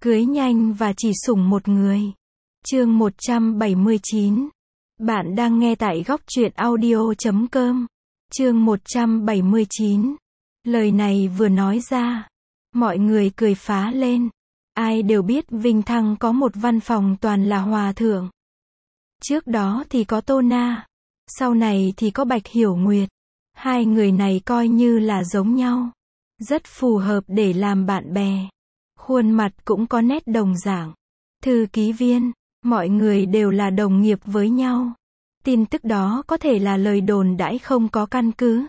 Cưới nhanh và chỉ sủng một người. Chương 179. Bạn đang nghe tại góc truyện audio.com. Chương 179. Lời này vừa nói ra, mọi người cười phá lên. Ai đều biết Vinh Thăng có một văn phòng toàn là hòa thượng. Trước đó thì có Tô Na, sau này thì có Bạch Hiểu Nguyệt. Hai người này coi như là giống nhau, rất phù hợp để làm bạn bè. Khuôn mặt cũng có nét đồng dạng. Thư ký viên, mọi người đều là đồng nghiệp với nhau. Tin tức đó có thể là lời đồn đãi không có căn cứ.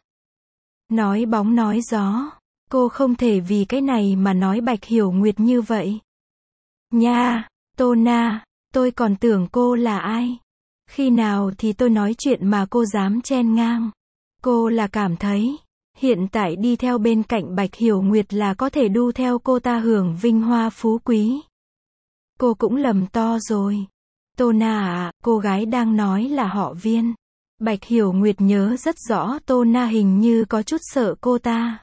Nói bóng nói gió, cô không thể vì cái này mà nói Bạch Hiểu Nguyệt như vậy. Nha, Tô Na, tôi còn tưởng cô là ai. Khi nào thì tôi nói chuyện mà cô dám chen ngang. Cô là cảm thấy, hiện tại đi theo bên cạnh Bạch Hiểu Nguyệt là có thể đu theo cô ta hưởng vinh hoa phú quý. Cô cũng lầm to rồi. Tô Na à, cô gái đang nói là họ Viên. Bạch Hiểu Nguyệt nhớ rất rõ Tô Na hình như có chút sợ cô ta.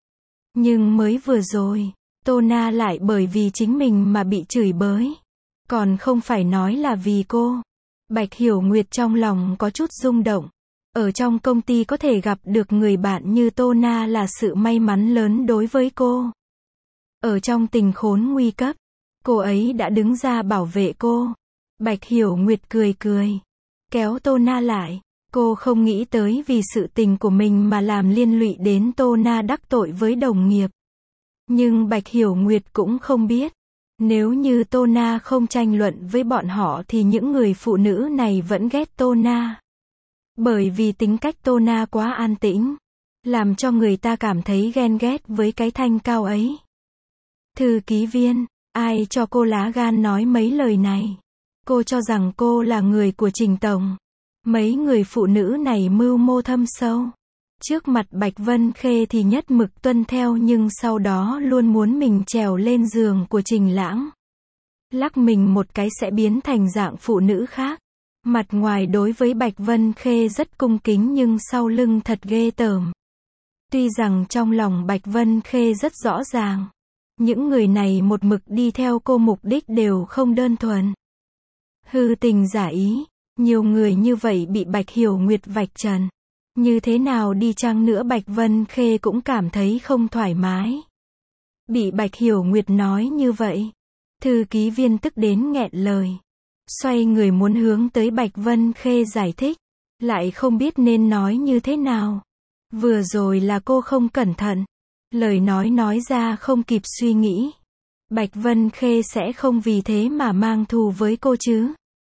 Nhưng mới vừa rồi, Tô Na lại bởi vì chính mình mà bị chửi bới. Còn không phải nói là vì cô. Bạch Hiểu Nguyệt trong lòng có chút rung động. Ở trong công ty có thể gặp được người bạn như Tô Na là sự may mắn lớn đối với cô. Ở trong tình khốn nguy cấp, cô ấy đã đứng ra bảo vệ cô. Bạch Hiểu Nguyệt cười cười, kéo Tô Na lại. Cô không nghĩ tới vì sự tình của mình mà làm liên lụy đến Tô Na đắc tội với đồng nghiệp. Nhưng Bạch Hiểu Nguyệt cũng không biết, nếu như Tô Na không tranh luận với bọn họ thì những người phụ nữ này vẫn ghét Tô Na. Bởi vì tính cách Tô Na quá an tĩnh, làm cho người ta cảm thấy ghen ghét với cái thanh cao ấy. Thư ký viên, ai cho cô lá gan nói mấy lời này? Cô cho rằng cô là người của Trình Tổng. Mấy người phụ nữ này mưu mô thâm sâu. Trước mặt Bạch Vân Khê thì nhất mực tuân theo nhưng sau đó luôn muốn mình trèo lên giường của Trình Lãng. Lắc mình một cái sẽ biến thành dạng phụ nữ khác. Mặt ngoài đối với Bạch Vân Khê rất cung kính nhưng sau lưng thật ghê tởm. Tuy rằng trong lòng Bạch Vân Khê rất rõ ràng, những người này một mực đi theo cô mục đích đều không đơn thuần. Hư tình giả ý, nhiều người như vậy bị Bạch Hiểu Nguyệt vạch trần. Như thế nào đi chăng nữa Bạch Vân Khê cũng cảm thấy không thoải mái. Bị Bạch Hiểu Nguyệt nói như vậy, thư ký viên tức đến nghẹn lời. Xoay người muốn hướng tới Bạch Vân Khê giải thích, lại không biết nên nói như thế nào. Vừa rồi là cô không cẩn thận, lời nói ra không kịp suy nghĩ. Bạch Vân Khê sẽ không vì thế mà mang thù với cô chứ.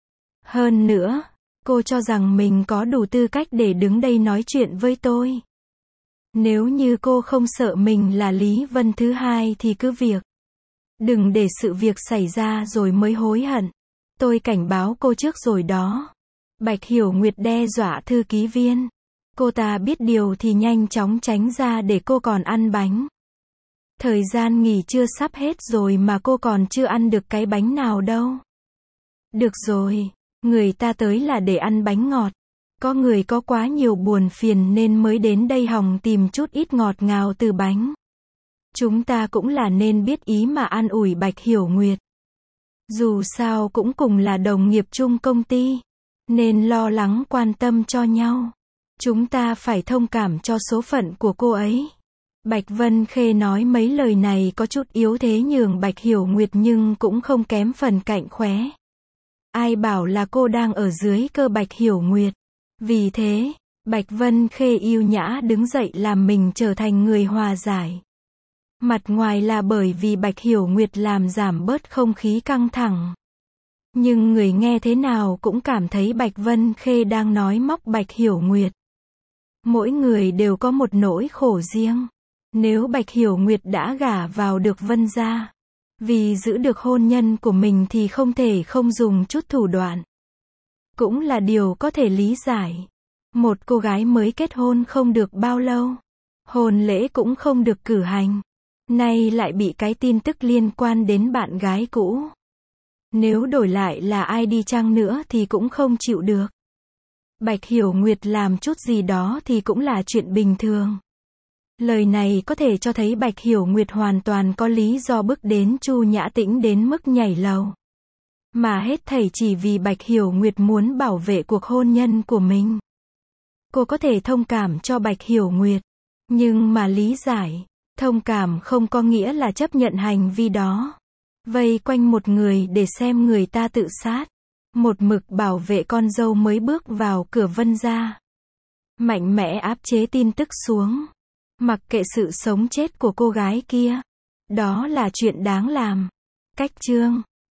Hơn nữa, cô cho rằng mình có đủ tư cách để đứng đây nói chuyện với tôi. Nếu như cô không sợ mình là Lý Vân thứ hai thì cứ việc. Đừng để sự việc xảy ra rồi mới hối hận. Tôi cảnh báo cô trước rồi đó. Bạch Hiểu Nguyệt đe dọa thư ký viên. Cô ta biết điều thì nhanh chóng tránh ra để cô còn ăn bánh. Thời gian nghỉ trưa sắp hết rồi mà cô còn chưa ăn được cái bánh nào đâu. Được rồi, người ta tới là để ăn bánh ngọt. Có người có quá nhiều buồn phiền nên mới đến đây hòng tìm chút ít ngọt ngào từ bánh. Chúng ta cũng là nên biết ý mà an ủi Bạch Hiểu Nguyệt. Dù sao cũng cùng là đồng nghiệp chung công ty, nên lo lắng quan tâm cho nhau. Chúng ta phải thông cảm cho số phận của cô ấy. Bạch Vân Khê nói mấy lời này có chút yếu thế nhường Bạch Hiểu Nguyệt nhưng cũng không kém phần cạnh khóe. Ai bảo là cô đang ở dưới cơ Bạch Hiểu Nguyệt. Vì thế, Bạch Vân Khê yêu nhã đứng dậy làm mình trở thành người hòa giải. Mặt ngoài là bởi vì Bạch Hiểu Nguyệt làm giảm bớt không khí căng thẳng. Nhưng người nghe thế nào cũng cảm thấy Bạch Vân Khê đang nói móc Bạch Hiểu Nguyệt. Mỗi người đều có một nỗi khổ riêng. Nếu Bạch Hiểu Nguyệt đã gả vào được Vân gia, vì giữ được hôn nhân của mình thì không thể không dùng chút thủ đoạn. Cũng là điều có thể lý giải. Một cô gái mới kết hôn không được bao lâu, hôn lễ cũng không được cử hành. Nay lại bị cái tin tức liên quan đến bạn gái cũ. Nếu đổi lại là ai đi chăng nữa thì cũng không chịu được. Bạch Hiểu Nguyệt làm chút gì đó thì cũng là chuyện bình thường. Lời này có thể cho thấy Bạch Hiểu Nguyệt hoàn toàn có lý do bức đến Chu Nhã Tĩnh đến mức nhảy lầu. Mà hết thảy chỉ vì Bạch Hiểu Nguyệt muốn bảo vệ cuộc hôn nhân của mình. Cô có thể thông cảm cho Bạch Hiểu Nguyệt. Nhưng mà lý giải, thông cảm không có nghĩa là chấp nhận hành vi đó. Vây quanh một người để xem người ta tự sát. Một mực bảo vệ con dâu mới bước vào cửa Vân gia. Mạnh mẽ áp chế tin tức xuống. Mặc kệ sự sống chết của cô gái kia. Đó là chuyện đáng làm. Cách chương